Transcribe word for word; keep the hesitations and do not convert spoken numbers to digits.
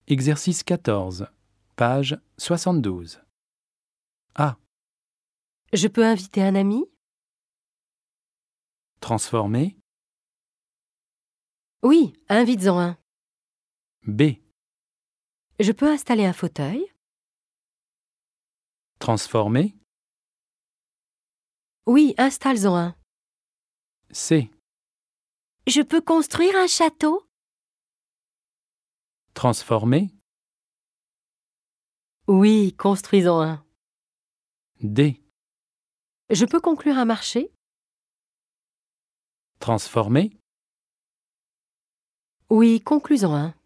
Exercice quatorze, page soixante-douze. A. Je peux inviter un ami? Transformer. Oui, invites-en un. B. Je peux installer un fauteuil? Transformer. Oui, installe-en un. C. Je peux construire un château? Transformer. Oui, construisons un. D. Je peux conclure un marché? Transformer. Oui, concluons un.